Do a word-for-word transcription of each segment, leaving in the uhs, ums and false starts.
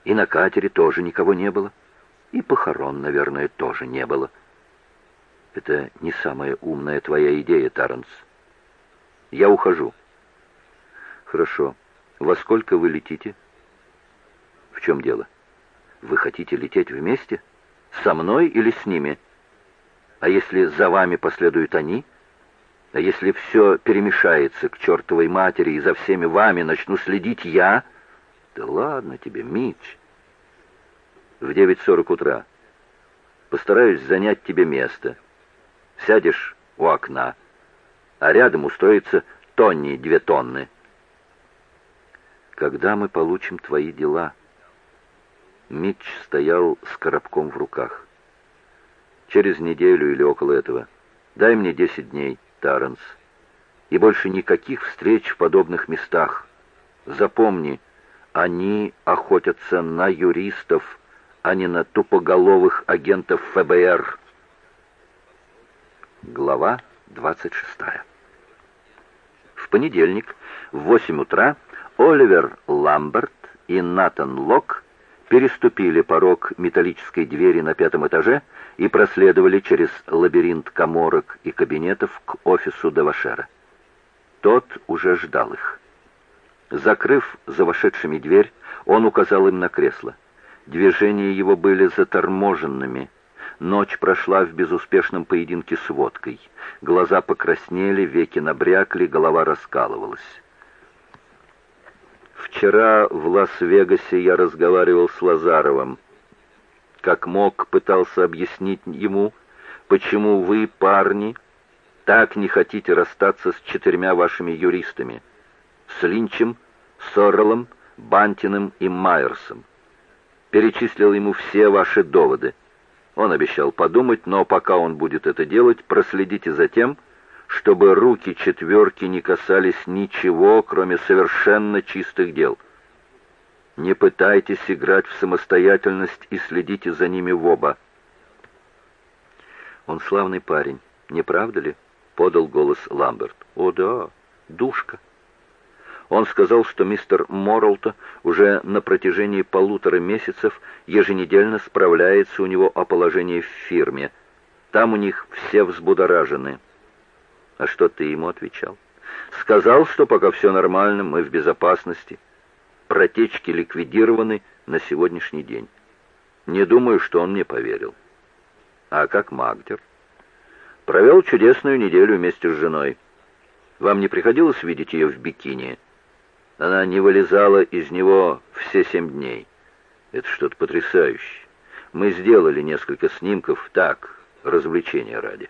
И на катере тоже никого не было. И похорон, наверное, тоже не было. Это не самая умная твоя идея, Таранс. Я ухожу. Хорошо. Во сколько вы летите? В чем дело? Вы хотите лететь вместе? Со мной или с ними? А если за вами последуют они? А если все перемешается к чертовой матери и за всеми вами начну следить я? Да ладно тебе, Митч. В девять сорок утра. Постараюсь занять тебе место. Сядешь у окна, а рядом устроится Тонни две тонны. Когда мы получим твои дела? Митч стоял с коробком в руках. Через неделю или около этого. Дай мне десять дней, Таранс. И больше никаких встреч в подобных местах. Запомни, они охотятся на юристов, а не на тупоголовых агентов эф бэ эр. Глава двадцать шестая. В понедельник в восемь утра Оливер Ламберт и Натан Лок переступили порог металлической двери на пятом этаже и проследовали через лабиринт каморок и кабинетов к офису Девашера. Тот уже ждал их. Закрыв за вошедшими дверь, он указал им на кресло. Движения его были заторможенными. Ночь прошла в безуспешном поединке с водкой. Глаза покраснели, веки набрякли, голова раскалывалась. Вчера в Лас-Вегасе я разговаривал с Лазаровым. Как мог, пытался объяснить ему, почему вы, парни, так не хотите расстаться с четырьмя вашими юристами. С Линчем, Сорреллом, Бантиным и Майерсом. Перечислил ему все ваши доводы. Он обещал подумать, но пока он будет это делать, проследите за тем, чтобы руки четверки не касались ничего, кроме совершенно чистых дел. Не пытайтесь играть в самостоятельность и следите за ними в оба. Он славный парень, не правда ли? Подал голос Ламберт. О да, душка. Он сказал, что мистер Моррелто уже на протяжении полутора месяцев еженедельно справляется у него о положении в фирме. Там у них все взбудоражены. А что ты ему отвечал? Сказал, что пока все нормально, мы в безопасности. Протечки ликвидированы на сегодняшний день. Не думаю, что он мне поверил. А как Магдер? Провел чудесную неделю вместе с женой. Вам не приходилось видеть ее в бикини? Она не вылезала из него все семь дней. Это что-то потрясающее. Мы сделали несколько снимков, так, развлечения ради.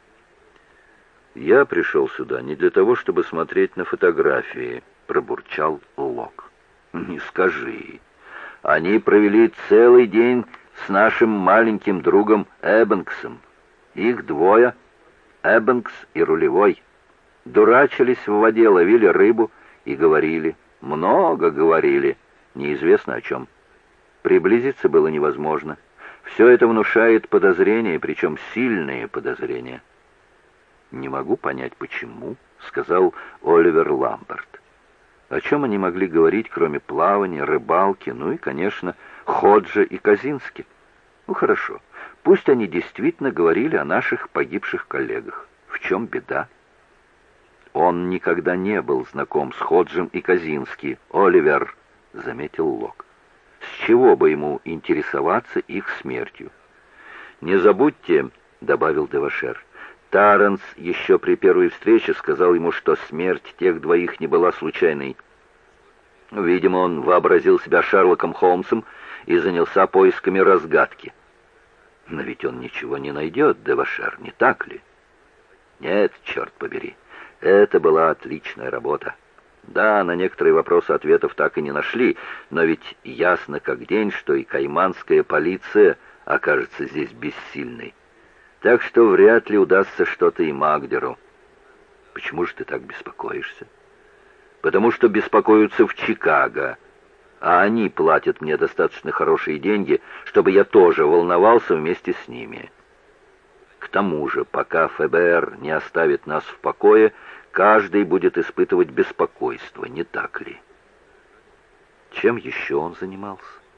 Я пришел сюда не для того, чтобы смотреть на фотографии, пробурчал Лок. Не скажи. Они провели целый день с нашим маленьким другом Эббингсом. Их двое, Эббингс и рулевой. Дурачились в воде, ловили рыбу и говорили, много говорили, неизвестно о чем. Приблизиться было невозможно. Все это внушает подозрения, причем сильные подозрения. «Не могу понять, почему», — сказал Оливер Ламберт. О чем они могли говорить, кроме плавания, рыбалки, ну и, конечно, Ходжа и Казински? Ну, хорошо, пусть они действительно говорили о наших погибших коллегах. В чем беда? Он никогда не был знаком с Ходжем и Казински, Оливер, — заметил Лок. С чего бы ему интересоваться их смертью? «Не забудьте», — добавил Девашер, — Таранс еще при первой встрече сказал ему, что смерть тех двоих не была случайной. Видимо, он вообразил себя Шерлоком Холмсом и занялся поисками разгадки. Но ведь он ничего не найдет, Девашер, не так ли? Нет, черт побери, это была отличная работа. Да, на некоторые вопросы ответов так и не нашли, но ведь ясно как день, что и кайманская полиция окажется здесь бессильной. Так что вряд ли удастся что-то и Магдеру. Почему же ты так беспокоишься? Потому что беспокоятся в Чикаго, а они платят мне достаточно хорошие деньги, чтобы я тоже волновался вместе с ними. К тому же, пока эф бэ эр не оставит нас в покое, каждый будет испытывать беспокойство, не так ли? Чем еще он занимался?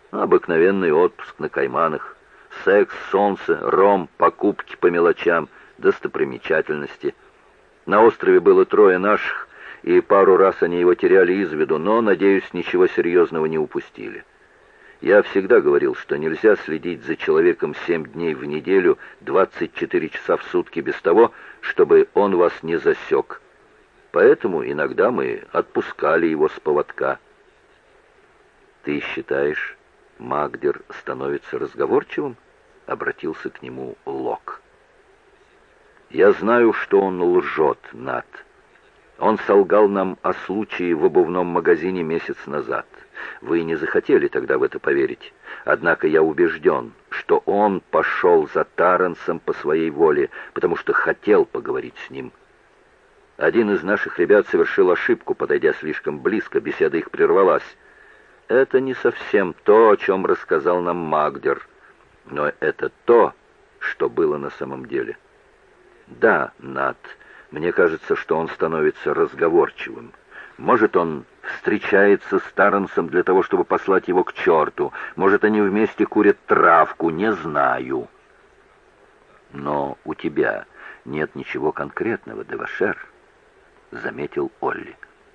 Обыкновенный отпуск на Кайманах. Секс, солнце, ром, покупки по мелочам, достопримечательности. На острове было трое наших, и пару раз они его теряли из виду, но, надеюсь, ничего серьезного не упустили. Я всегда говорил, что нельзя следить за человеком семь дней в неделю, двадцать четыре часа в сутки без того, чтобы он вас не засек. Поэтому иногда мы отпускали его с поводка. «Ты считаешь, Магдер становится разговорчивым?» — обратился к нему Лок. «Я знаю, что он лжет, Нат. Он солгал нам о случае в обувном магазине месяц назад. Вы не захотели тогда в это поверить. Однако я убежден, что он пошел за Тарренсом по своей воле, потому что хотел поговорить с ним. Один из наших ребят совершил ошибку, подойдя слишком близко, беседа их прервалась. Это не совсем то, о чем рассказал нам Магдер, но это то, что было на самом деле. Да, Нат, мне кажется, что он становится разговорчивым. Может, он встречается с Тарренсом для того, чтобы послать его к черту. Может, они вместе курят травку, не знаю. Но у тебя нет ничего конкретного, Девашер, заметил Олли.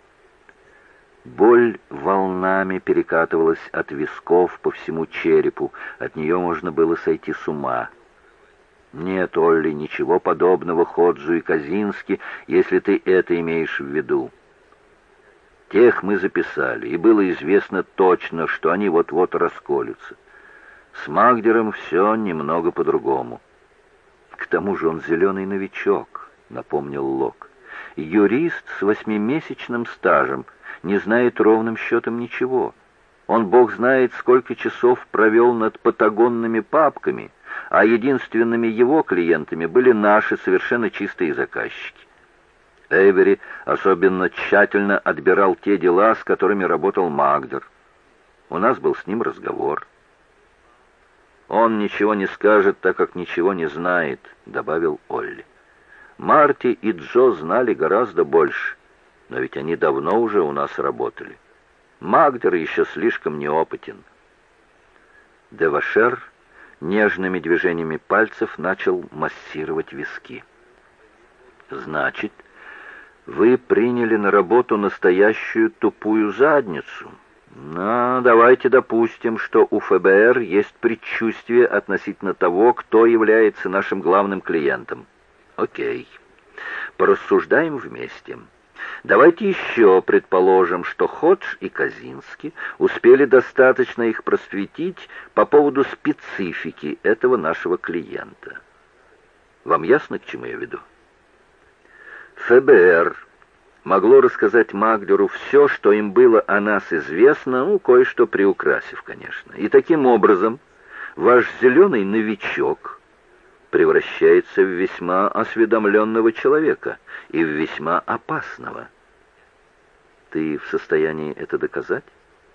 Боль волнами перекатывалась от висков по всему черепу. От нее можно было сойти с ума. Нет, Олли, ничего подобного Ходжу и Казински, если ты это имеешь в виду. Тех мы записали, и было известно точно, что они вот-вот расколются. С Магдером все немного по-другому. К тому же он зеленый новичок, напомнил Лок. Юрист с восьмимесячным стажем, не знает ровным счетом ничего. Он, бог знает, сколько часов провел над патагонными папками, а единственными его клиентами были наши совершенно чистые заказчики. Эйвери особенно тщательно отбирал те дела, с которыми работал Магдер. У нас был с ним разговор. «Он ничего не скажет, так как ничего не знает», — добавил Олли. «Марти и Джо знали гораздо больше, но ведь они давно уже у нас работали. Магдер еще слишком неопытен». Девашер нежными движениями пальцев начал массировать виски. «Значит, вы приняли на работу настоящую тупую задницу. Но давайте допустим, что у ФБР есть предчувствие относительно того, кто является нашим главным клиентом. Окей. Порассуждаем вместе. Давайте еще предположим, что Ходж и Казински успели достаточно их просветить по поводу специфики этого нашего клиента. Вам ясно, к чему я веду? ФБР могло рассказать Магдеру все, что им было о нас известно, ну, кое-что приукрасив, конечно. И таким образом ваш зеленый новичок превращается в весьма осведомленного человека и в весьма опасного. Ты в состоянии это доказать?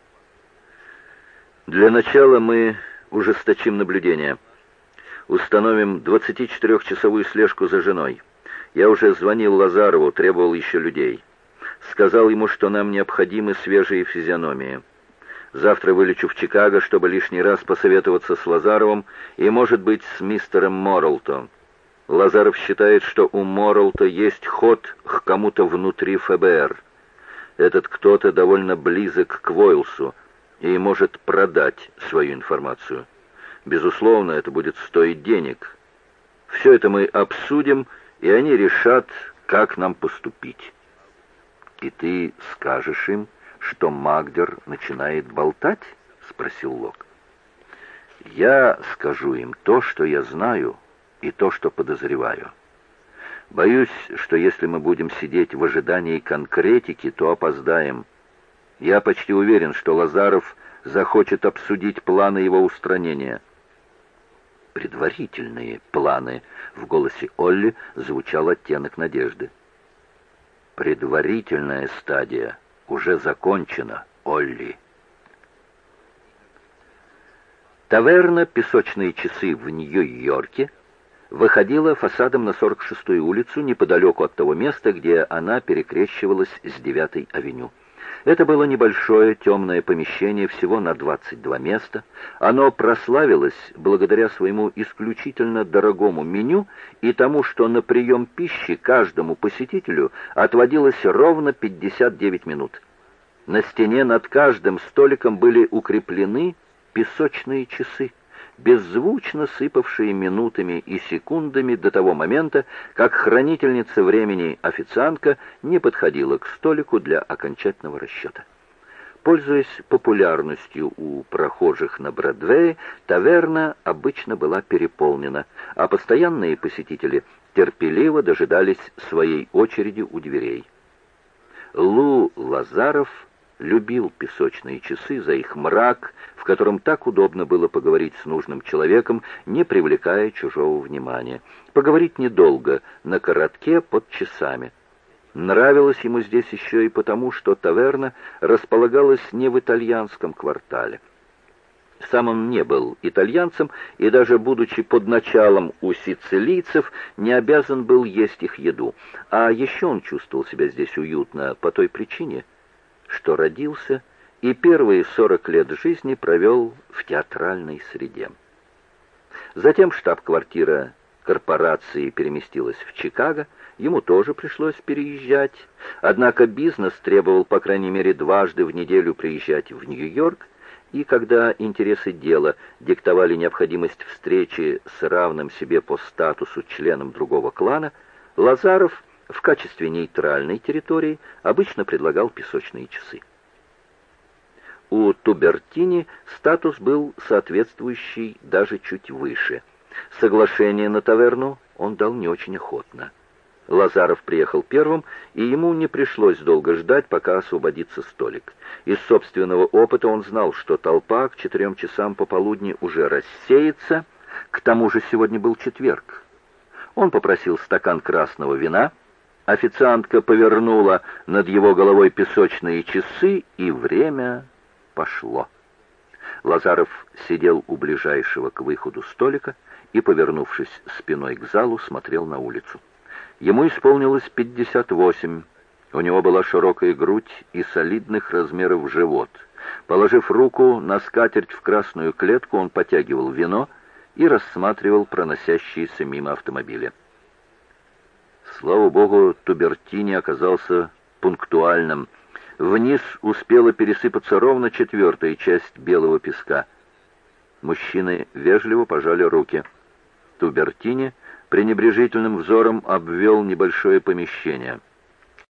Для начала мы ужесточим наблюдение. Установим двадцатичетырехчасовую слежку за женой. Я уже звонил Лазарову, требовал еще людей. Сказал ему, что нам необходимы свежие физиономии. Завтра вылечу в Чикаго, чтобы лишний раз посоветоваться с Лазаровым и, может быть, с мистером Моррелто. Лазаров считает, что у Моррелто есть ход к кому-то внутри ФБР. Этот кто-то довольно близок к Войлсу и может продать свою информацию. Безусловно, это будет стоить денег. Все это мы обсудим, и они решат, как нам поступить. И ты скажешь им, что Магдер начинает болтать? Спросил Лок. Я скажу им то, что я знаю, и то, что подозреваю. Боюсь, что если мы будем сидеть в ожидании конкретики, то опоздаем. Я почти уверен, что Лазаров захочет обсудить планы его устранения. Предварительные планы. В голосе Олли звучал оттенок надежды. Предварительная стадия уже закончена, Олли. Таверна «Песочные часы» в Нью-Йорке выходила фасадом на сорок шестую улицу, неподалеку от того места, где она перекрещивалась с девятой авеню. Это было небольшое темное помещение всего на двадцать два места. Оно прославилось благодаря своему исключительно дорогому меню и тому, что на прием пищи каждому посетителю отводилось ровно пятьдесят девять минут. На стене над каждым столиком были укреплены песочные часы, беззвучно сыпавшие минутами и секундами до того момента, как хранительница времени официантка не подходила к столику для окончательного расчета. Пользуясь популярностью у прохожих на Бродвее, таверна обычно была переполнена, а постоянные посетители терпеливо дожидались своей очереди у дверей. Лу Лазаров любил песочные часы за их мрак, в котором так удобно было поговорить с нужным человеком, не привлекая чужого внимания. Поговорить недолго, на коротке, под часами. Нравилось ему здесь еще и потому, что таверна располагалась не в итальянском квартале. Сам он не был итальянцем, и даже будучи под началом у сицилийцев, не обязан был есть их еду. А еще он чувствовал себя здесь уютно по той причине, что родился и первые сорок лет жизни провел в театральной среде. Затем штаб-квартира корпорации переместилась в Чикаго, ему тоже пришлось переезжать, однако бизнес требовал по крайней мере дважды в неделю приезжать в Нью-Йорк, и когда интересы дела диктовали необходимость встречи с равным себе по статусу членом другого клана, Лазаров в качестве нейтральной территории обычно предлагал песочные часы. У Тубертини статус был соответствующий, даже чуть выше. Соглашение на таверну он дал не очень охотно. Лазаров приехал первым, и ему не пришлось долго ждать, пока освободится столик. Из собственного опыта он знал, что толпа к четырем часам пополудни уже рассеется, к тому же сегодня был четверг. Он попросил стакан красного вина, официантка повернула над его головой песочные часы, и время пошло. Лазаров сидел у ближайшего к выходу столика и, повернувшись спиной к залу, смотрел на улицу. Ему исполнилось пятьдесят восемь. У него была широкая грудь и солидных размеров живот. Положив руку на скатерть в красную клетку, он потягивал вино и рассматривал проносящиеся мимо автомобили. Слава богу, Тубертини оказался пунктуальным. Вниз успела пересыпаться ровно четвертая часть белого песка. Мужчины вежливо пожали руки. Тубертини пренебрежительным взором обвел небольшое помещение.